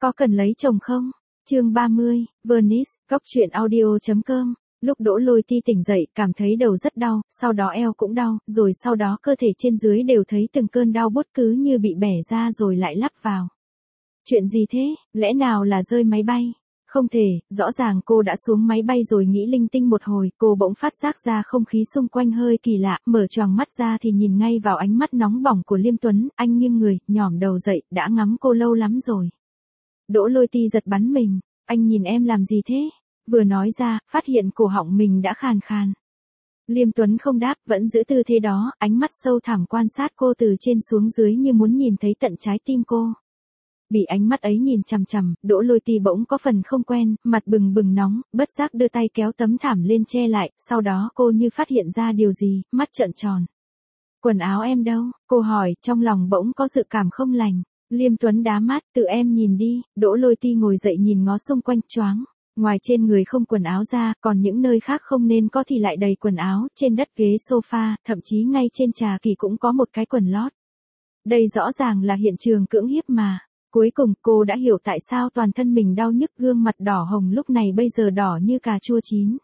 Có cần lấy chồng không? Chương 30, Venice, Cóc truyện audio.com. Lúc Đỗ Lôi Ti tỉnh dậy, cảm thấy đầu rất đau, sau đó eo cũng đau, rồi sau đó cơ thể trên dưới đều thấy từng cơn đau buốt cứ như bị bẻ ra rồi lại lắp vào. Chuyện gì thế? Lẽ nào là rơi máy bay? Không thể, rõ ràng cô đã xuống máy bay rồi. Nghĩ linh tinh một hồi, cô bỗng phát giác ra không khí xung quanh hơi kỳ lạ, mở choàng mắt ra thì nhìn ngay vào ánh mắt nóng bỏng của Liêm Tuấn. Anh nghiêng người, nhỏm đầu dậy, đã ngắm cô lâu lắm rồi. Đỗ Lôi Ti giật bắn mình. Anh nhìn em làm gì thế? Vừa nói ra, phát hiện cổ họng mình đã khàn khàn. Liêm Tuấn không đáp, vẫn giữ tư thế đó, ánh mắt sâu thẳm quan sát cô từ trên xuống dưới như muốn nhìn thấy tận trái tim cô. Bị ánh mắt ấy nhìn chằm chằm, Đỗ Lôi Ti bỗng có phần không quen, mặt bừng bừng nóng, bất giác đưa tay kéo tấm thảm lên che lại, sau đó cô như phát hiện ra điều gì, mắt trợn tròn. Quần áo em đâu? Cô hỏi, trong lòng bỗng có dự cảm không lành. Liêm Tuấn đá mắt, tự em nhìn đi. Đỗ Lôi Ti ngồi dậy nhìn ngó xung quanh choáng. Ngoài trên người không quần áo ra, còn những nơi khác không nên có thì lại đầy quần áo, trên đất ghế sofa, thậm chí ngay trên trà kỳ cũng có một cái quần lót. Đây rõ ràng là hiện trường cưỡng hiếp mà. Cuối cùng cô đã hiểu tại sao toàn thân mình đau nhức, gương mặt đỏ hồng lúc này bây giờ đỏ như cà chua chín.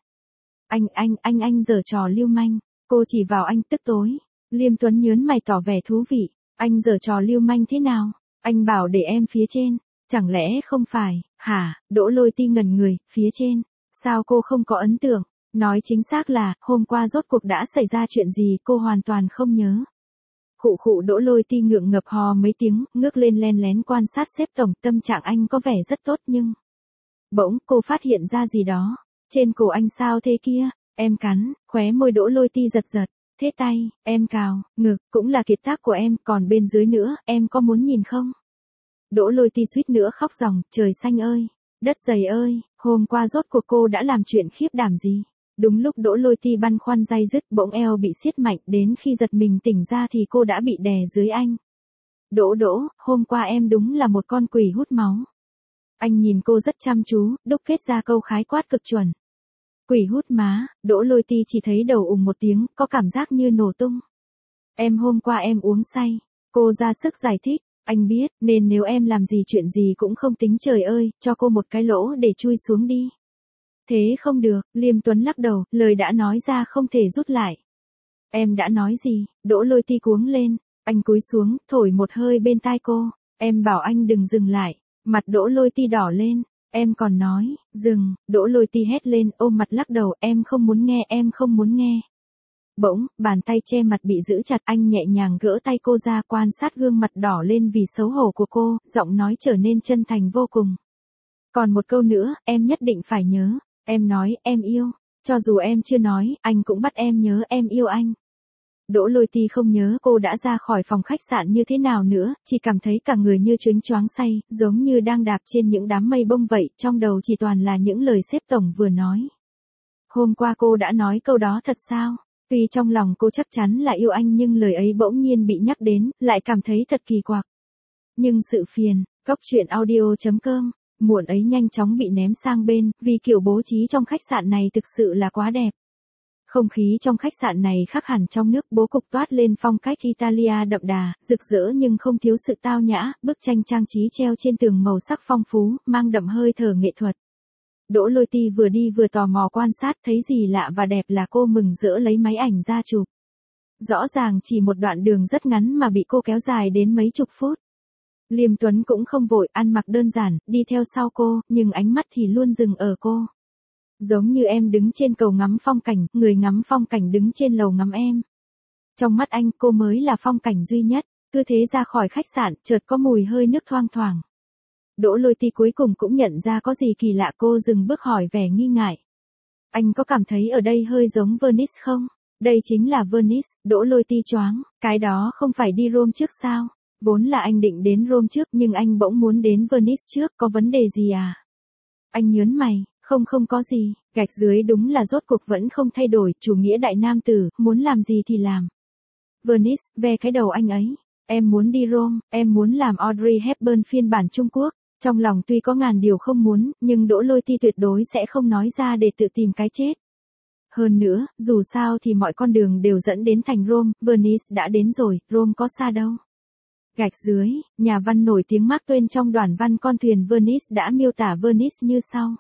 Anh giở trò lưu manh. Cô chỉ vào anh tức tối. Liêm Tuấn nhớn mày tỏ vẻ thú vị. Anh giở trò lưu manh thế nào? Anh bảo để em phía trên. Chẳng lẽ không phải, hả? Đỗ Lôi Ti ngẩn người, phía trên. Sao cô không có ấn tượng? Nói chính xác là, hôm qua rốt cuộc đã xảy ra chuyện gì cô hoàn toàn không nhớ. Khụ Đỗ Lôi Ti ngượng ngập hò mấy tiếng, ngước lên len lén quan sát sếp tổng. Tâm trạng anh có vẻ rất tốt nhưng... Bỗng cô phát hiện ra gì đó. Trên cổ anh sao thế kia? Em cắn, khóe môi Đỗ Lôi Ti giật giật. Thế tay, em cào, ngực, cũng là kiệt tác của em, còn bên dưới nữa, em có muốn nhìn không? Đỗ Lôi Ti suýt nữa khóc ròng, trời xanh ơi, đất dày ơi, hôm qua rốt cuộc cô đã làm chuyện khiếp đảm gì? Đúng lúc Đỗ Lôi Ti băn khoăn day dứt, bỗng eo bị siết mạnh, đến khi giật mình tỉnh ra thì cô đã bị đè dưới anh. Đỗ, hôm qua em đúng là một con quỷ hút máu. Anh nhìn cô rất chăm chú, đúc kết ra câu khái quát cực chuẩn. Quỷ hút má. Đỗ Lôi Ti chỉ thấy đầu ùng một tiếng, có cảm giác như nổ tung. Hôm qua em uống say. Cô ra sức giải thích. Anh biết, nên nếu em làm gì chuyện gì cũng không tính, trời ơi, cho cô một cái lỗ để chui xuống đi. Thế không được, Liêm Tuấn lắc đầu, lời đã nói ra không thể rút lại. Em đã nói gì? Đỗ Lôi Ti cuống lên. Anh cúi xuống, thổi một hơi bên tai cô. Em bảo anh đừng dừng lại. Mặt Đỗ Lôi Ti đỏ lên. Em còn nói, dừng. Đỗ Lôi Ti hét lên, ôm mặt lắc đầu, em không muốn nghe, em không muốn nghe. Bỗng, bàn tay che mặt bị giữ chặt, anh nhẹ nhàng gỡ tay cô ra, quan sát gương mặt đỏ lên vì xấu hổ của cô, giọng nói trở nên chân thành vô cùng. Còn một câu nữa, em nhất định phải nhớ. Em nói, em yêu. Cho dù em chưa nói, anh cũng bắt em nhớ em yêu anh. Đỗ Lôi Ti không nhớ cô đã ra khỏi phòng khách sạn như thế nào nữa, chỉ cảm thấy cả người như choáng choáng say, giống như đang đạp trên những đám mây bông vậy, trong đầu chỉ toàn là những lời sếp tổng vừa nói. Hôm qua cô đã nói câu đó thật sao? Tuy trong lòng cô chắc chắn là yêu anh nhưng lời ấy bỗng nhiên bị nhắc đến, lại cảm thấy thật kỳ quặc. Nhưng sự phiền, Cóc truyện audio.com, muộn ấy nhanh chóng bị ném sang bên, vì kiểu bố trí trong khách sạn này thực sự là quá đẹp. Không khí trong khách sạn này khác hẳn trong nước, bố cục toát lên phong cách Italia đậm đà, rực rỡ nhưng không thiếu sự tao nhã, bức tranh trang trí treo trên tường màu sắc phong phú, mang đậm hơi thở nghệ thuật. Đỗ Lôi Ti vừa đi vừa tò mò quan sát, thấy gì lạ và đẹp là cô mừng rỡ lấy máy ảnh ra chụp. Rõ ràng chỉ một đoạn đường rất ngắn mà bị cô kéo dài đến mấy chục phút. Liêm Tuấn cũng không vội, ăn mặc đơn giản, đi theo sau cô, nhưng ánh mắt thì luôn dừng ở cô. Giống như em đứng trên cầu ngắm phong cảnh, người ngắm phong cảnh đứng trên lầu ngắm em. Trong mắt anh, cô mới là phong cảnh duy nhất. Cứ thế ra khỏi khách sạn, chợt có mùi hơi nước thoang thoảng. Đỗ Lôi Ti cuối cùng cũng nhận ra có gì kỳ lạ, cô dừng bước hỏi vẻ nghi ngại. Anh có cảm thấy ở đây hơi giống Venice không? Đây chính là Venice. Đỗ Lôi Ti choáng. Cái đó không phải đi Rome trước sao? Vốn là anh định đến Rome trước nhưng anh bỗng muốn đến Venice trước, có vấn đề gì à? Anh nhớn mày. Không có gì, gạch dưới đúng là rốt cuộc vẫn không thay đổi, chủ nghĩa đại nam tử, muốn làm gì thì làm. Venice, ve cái đầu anh ấy. Em muốn đi Rome, em muốn làm Audrey Hepburn phiên bản Trung Quốc. Trong lòng tuy có ngàn điều không muốn, nhưng Đỗ Lôi Ti tuyệt đối sẽ không nói ra để tự tìm cái chết. Hơn nữa, dù sao thì mọi con đường đều dẫn đến thành Rome, Venice đã đến rồi, Rome có xa đâu. Gạch dưới, nhà văn nổi tiếng Mark Twain trong đoạn văn Con thuyền Venice đã miêu tả Venice như sau.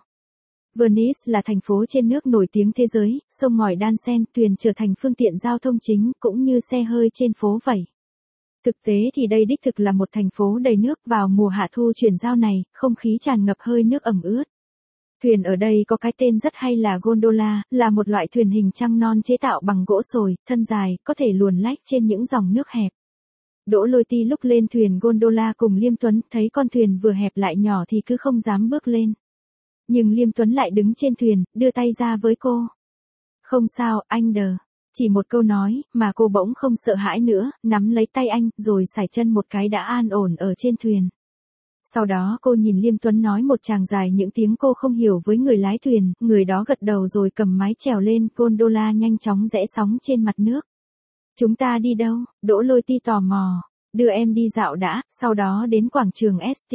Venice là thành phố trên nước nổi tiếng thế giới, sông ngòi đan xen, thuyền trở thành phương tiện giao thông chính cũng như xe hơi trên phố vậy. Thực tế thì đây đích thực là một thành phố đầy nước, vào mùa hạ thu chuyển giao này, không khí tràn ngập hơi nước ẩm ướt. Thuyền ở đây có cái tên rất hay là gondola, là một loại thuyền hình trăng non chế tạo bằng gỗ sồi, thân dài, có thể luồn lách trên những dòng nước hẹp. Đỗ Lôi Ti lúc lên thuyền gondola cùng Liêm Tuấn, thấy con thuyền vừa hẹp lại nhỏ thì cứ không dám bước lên. Nhưng Liêm Tuấn lại đứng trên thuyền, đưa tay ra với cô. Không sao, anh đờ. Chỉ một câu nói, mà cô bỗng không sợ hãi nữa, nắm lấy tay anh, rồi sải chân một cái đã an ổn ở trên thuyền. Sau đó cô nhìn Liêm Tuấn nói một tràng dài những tiếng cô không hiểu với người lái thuyền, người đó gật đầu rồi cầm mái chèo lên, gondola nhanh chóng rẽ sóng trên mặt nước. Chúng ta đi đâu? Đỗ Lôi Ti tò mò. Đưa em đi dạo đã, sau đó đến quảng trường St.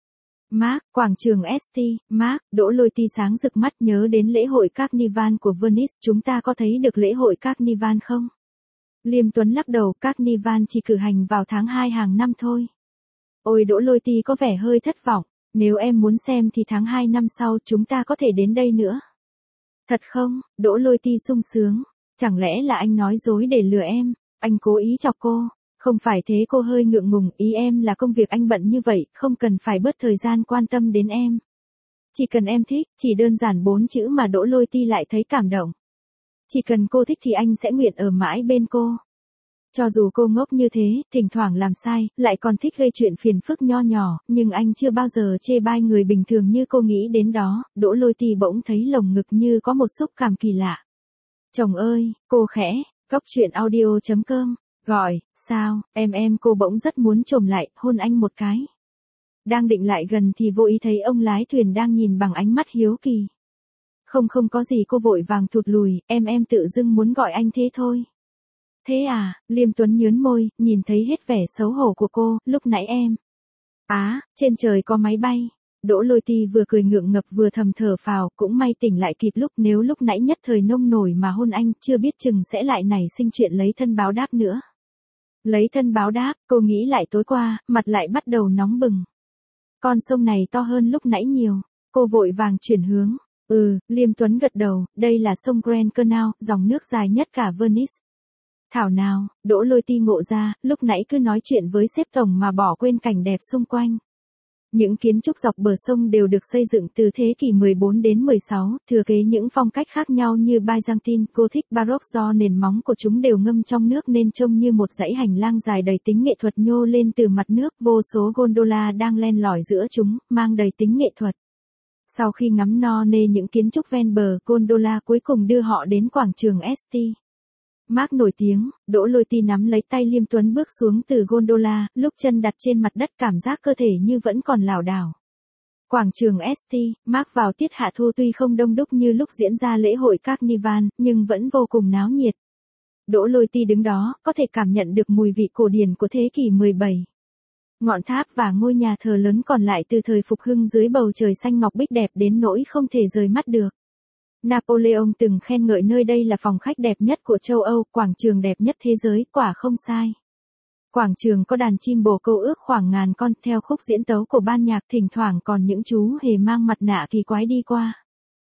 Mark, quảng trường St. Mark, Đỗ Lôi Ti sáng rực mắt nhớ đến lễ hội Carnival của Venice, chúng ta có thấy được lễ hội Carnival không? Liêm Tuấn lắc đầu, Carnival chỉ cử hành vào tháng 2 hàng năm thôi. Ôi Đỗ Lôi Ti có vẻ hơi thất vọng, nếu em muốn xem thì tháng 2 năm sau chúng ta có thể đến đây nữa. Thật không? Đỗ Lôi Ti sung sướng, chẳng lẽ là anh nói dối để lừa em, anh cố ý chọc cô. Không phải thế, cô hơi ngượng ngùng, ý em là công việc anh bận như vậy, không cần phải bớt thời gian quan tâm đến em. Chỉ cần em thích, chỉ đơn giản 4 chữ mà Đỗ Lôi Ti lại thấy cảm động. Chỉ cần cô thích thì anh sẽ nguyện ở mãi bên cô. Cho dù cô ngốc như thế, thỉnh thoảng làm sai, lại còn thích gây chuyện phiền phức nho nhỏ, nhưng anh chưa bao giờ chê bai người bình thường như cô nghĩ đến đó. Đỗ Lôi Ti bỗng thấy lồng ngực như có một xúc cảm kỳ lạ. Chồng ơi, cô khẽ, coctruyện.audio.com. Gọi, sao, em cô bỗng rất muốn chồm lại, hôn anh một cái. Đang định lại gần thì vô ý thấy ông lái thuyền đang nhìn bằng ánh mắt hiếu kỳ. Không có gì, cô vội vàng thụt lùi, em tự dưng muốn gọi anh thế thôi. Thế à, Liêm Tuấn nhướn môi, nhìn thấy hết vẻ xấu hổ của cô, lúc nãy em. Trên trời có máy bay. Đỗ Lôi Ti vừa cười ngượng ngập vừa thầm thở phào, cũng may tỉnh lại kịp lúc, nếu lúc nãy nhất thời nông nổi mà hôn anh, chưa biết chừng sẽ lại nảy sinh chuyện lấy thân báo đáp nữa. Lấy thân báo đáp, cô nghĩ lại tối qua, mặt lại bắt đầu nóng bừng. Con sông này to hơn lúc nãy nhiều, cô vội vàng chuyển hướng. Liêm Tuấn gật đầu, đây là sông Grand Canal, dòng nước dài nhất cả Venice. Thảo nào, Đỗ Lôi Ti ngộ ra, lúc nãy cứ nói chuyện với sếp tổng mà bỏ quên cảnh đẹp xung quanh. Những kiến trúc dọc bờ sông đều được xây dựng từ thế kỷ 14 đến 16, thừa kế những phong cách khác nhau như Byzantine, Gothic, Baroque, do nền móng của chúng đều ngâm trong nước nên trông như một dãy hành lang dài đầy tính nghệ thuật nhô lên từ mặt nước, vô số gondola đang len lỏi giữa chúng, mang đầy tính nghệ thuật. Sau khi ngắm no nê những kiến trúc ven bờ, gondola cuối cùng đưa họ đến quảng trường St. Mark nổi tiếng. Đỗ Lôi Ti nắm lấy tay Liêm Tuấn bước xuống từ gondola, lúc chân đặt trên mặt đất cảm giác cơ thể như vẫn còn lảo đảo. Quảng trường St. Mark vào tiết hạ thu tuy không đông đúc như lúc diễn ra lễ hội Carnival, nhưng vẫn vô cùng náo nhiệt. Đỗ Lôi Ti đứng đó, có thể cảm nhận được mùi vị cổ điển của thế kỷ 17. Ngọn tháp và ngôi nhà thờ lớn còn lại từ thời phục hưng dưới bầu trời xanh ngọc bích đẹp đến nỗi không thể rời mắt được. Napoleon từng khen ngợi nơi đây là phòng khách đẹp nhất của châu Âu, quảng trường đẹp nhất thế giới, quả không sai. Quảng trường có đàn chim bồ câu ước khoảng ngàn con, theo khúc diễn tấu của ban nhạc, thỉnh thoảng còn những chú hề mang mặt nạ kỳ quái đi qua.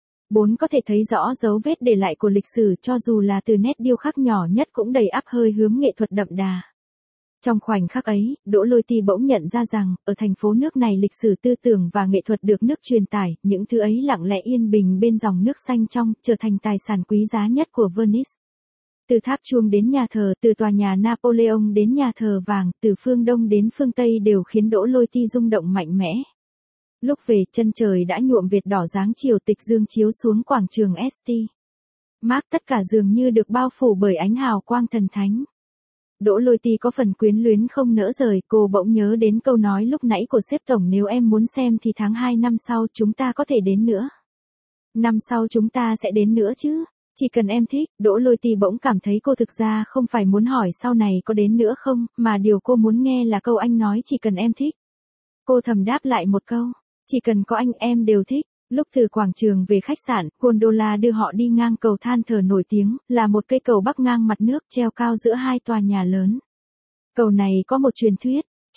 Có thể thấy rõ dấu vết để lại của lịch sử, cho dù là từ nét điêu khắc nhỏ nhất cũng đầy ắp hơi hướng nghệ thuật đậm đà. Trong khoảnh khắc ấy, Đỗ Lôi Ti bỗng nhận ra rằng, ở thành phố nước này lịch sử tư tưởng và nghệ thuật được nước truyền tải, những thứ ấy lặng lẽ yên bình bên dòng nước xanh trong, trở thành tài sản quý giá nhất của Venice. Từ tháp chuông đến nhà thờ, từ tòa nhà Napoleon đến nhà thờ vàng, từ phương Đông đến phương Tây đều khiến Đỗ Lôi Ti rung động mạnh mẽ. Lúc về, chân trời đã nhuộm vệt đỏ dáng chiều, tịch dương chiếu xuống quảng trường St. Mark, tất cả dường như được bao phủ bởi ánh hào quang thần thánh. Đỗ Lôi Ti có phần quyến luyến không nỡ rời, cô bỗng nhớ đến câu nói lúc nãy của sếp tổng, nếu em muốn xem thì tháng 2 năm sau chúng ta có thể đến nữa. Năm sau chúng ta sẽ đến nữa chứ, chỉ cần em thích. Đỗ Lôi Ti bỗng cảm thấy cô thực ra không phải muốn hỏi sau này có đến nữa không, mà điều cô muốn nghe là câu anh nói chỉ cần em thích. Cô thầm đáp lại một câu, chỉ cần có anh em đều thích. Lúc từ quảng trường về khách sạn, gondola đưa họ đi ngang cầu than thở nổi tiếng, là một cây cầu bắc ngang mặt nước treo cao giữa hai tòa nhà lớn. Cầu này có một truyền thuyết.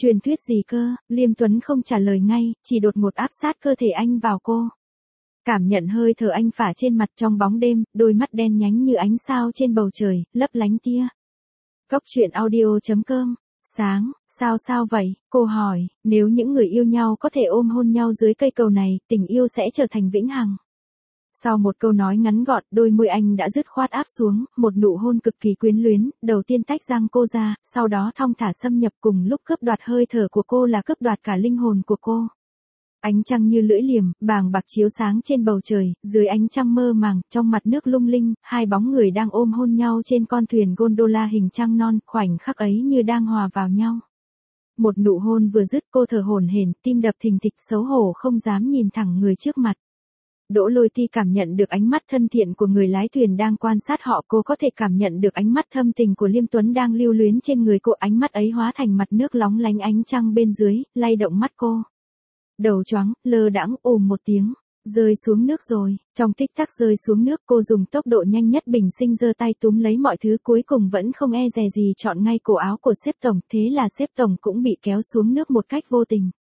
Truyền thuyết gì cơ? Liêm Tuấn không trả lời ngay, chỉ đột ngột áp sát cơ thể anh vào cô. Cảm nhận hơi thở anh phả trên mặt trong bóng đêm, đôi mắt đen nhánh như ánh sao trên bầu trời, lấp lánh tia. Cốc truyện audio.com. Sáng, sao vậy? Cô hỏi, nếu những người yêu nhau có thể ôm hôn nhau dưới cây cầu này, tình yêu sẽ trở thành vĩnh hằng. Sau một câu nói ngắn gọn, đôi môi anh đã dứt khoát áp xuống, một nụ hôn cực kỳ quyến luyến, đầu tiên tách răng cô ra, sau đó thong thả xâm nhập, cùng lúc cướp đoạt hơi thở của cô là cướp đoạt cả linh hồn của cô. Ánh trăng như lưỡi liềm, bàng bạc chiếu sáng trên bầu trời, dưới ánh trăng mơ màng, trong mặt nước lung linh, hai bóng người đang ôm hôn nhau trên con thuyền gondola hình trăng non, khoảnh khắc ấy như đang hòa vào nhau. Một nụ hôn vừa dứt, cô thở hổn hển, tim đập thình thịch, xấu hổ không dám nhìn thẳng người trước mặt. Đỗ Lôi Ti cảm nhận được ánh mắt thân thiện của người lái thuyền đang quan sát họ, cô có thể cảm nhận được ánh mắt thâm tình của Liêm Tuấn đang lưu luyến trên người cô, ánh mắt ấy hóa thành mặt nước lóng lánh ánh trăng bên dưới, lay động mắt cô. Đầu choáng, lơ đãng, một tiếng, rơi xuống nước rồi, trong tích tắc rơi xuống nước, cô dùng tốc độ nhanh nhất bình sinh giơ tay túm lấy mọi thứ, cuối cùng vẫn không e dè gì chọn ngay cổ áo của sếp tổng, thế là sếp tổng cũng bị kéo xuống nước một cách vô tình.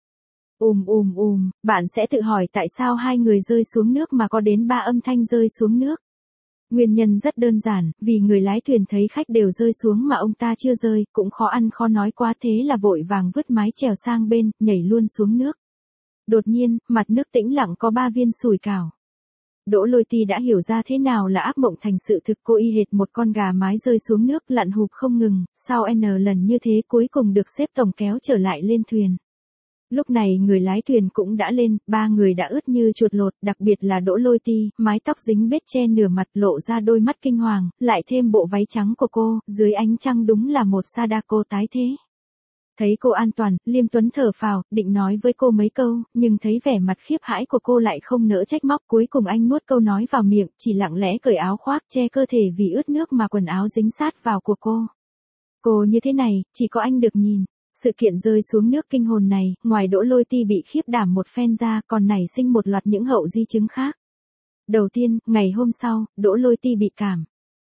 Bạn sẽ tự hỏi tại sao hai người rơi xuống nước mà có đến 3 âm thanh rơi xuống nước. Nguyên nhân rất đơn giản, vì người lái thuyền thấy khách đều rơi xuống mà ông ta chưa rơi, cũng khó ăn khó nói quá, thế là vội vàng vứt mái chèo sang bên, nhảy luôn xuống nước. Đột nhiên, mặt nước tĩnh lặng có 3 viên sủi cảo. Đỗ Lôi Ti đã hiểu ra thế nào là ác mộng thành sự thực, cô y hệt một con gà mái rơi xuống nước, lặn hụp không ngừng, sau N lần như thế cuối cùng được sếp tổng kéo trở lại lên thuyền. Lúc này người lái thuyền cũng đã lên, 3 người đã ướt như chuột lột, đặc biệt là Đỗ Lôi Ti, mái tóc dính bết che nửa mặt, lộ ra đôi mắt kinh hoàng, lại thêm bộ váy trắng của cô, dưới ánh trăng đúng là một Sadako tái thế. Thấy cô an toàn, Liêm Tuấn thở phào, định nói với cô mấy câu, nhưng thấy vẻ mặt khiếp hãi của cô lại không nỡ trách móc, cuối cùng anh nuốt câu nói vào miệng, chỉ lặng lẽ cởi áo khoác che cơ thể vì ướt nước mà quần áo dính sát vào của cô. Cô như thế này, chỉ có anh được nhìn. Sự kiện rơi xuống nước kinh hồn này, ngoài Đỗ Lôi Ti bị khiếp đảm một phen ra, còn nảy sinh một loạt những hậu di chứng khác. Đầu tiên, ngày hôm sau, Đỗ Lôi Ti bị cảm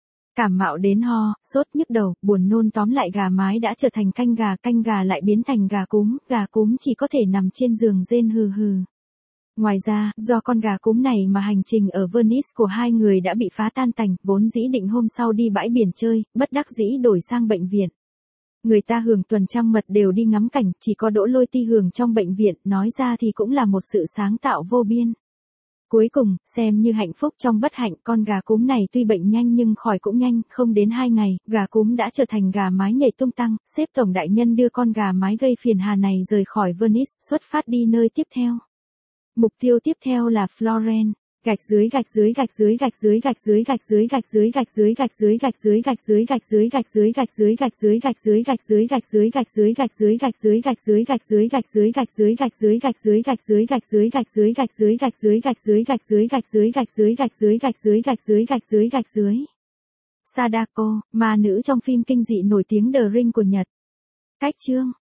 mạo đến ho, sốt, nhức đầu, buồn nôn, tóm lại gà mái đã trở thành canh gà lại biến thành gà cúm chỉ có thể nằm trên giường rên hừ hừ. Ngoài ra, do con gà cúm này mà hành trình ở Venice của hai người đã bị phá tan tành, vốn dĩ định hôm sau đi bãi biển chơi, bất đắc dĩ đổi sang bệnh viện. Người ta hưởng tuần trăng mật đều đi ngắm cảnh, chỉ có Đỗ Lôi Ti hưởng trong bệnh viện, nói ra thì cũng là một sự sáng tạo vô biên. Cuối cùng, xem như hạnh phúc trong bất hạnh, con gà cúm này tuy bệnh nhanh nhưng khỏi cũng nhanh, không đến 2 ngày, gà cúm đã trở thành gà mái nhảy tung tăng, sếp tổng đại nhân đưa con gà mái gây phiền hà này rời khỏi Venice, xuất phát đi nơi tiếp theo. Mục tiêu tiếp theo là Florence. Gạch dưới Sadako, ma nữ trong phim kinh dị nổi tiếng The Ring của Nhật. Cách chương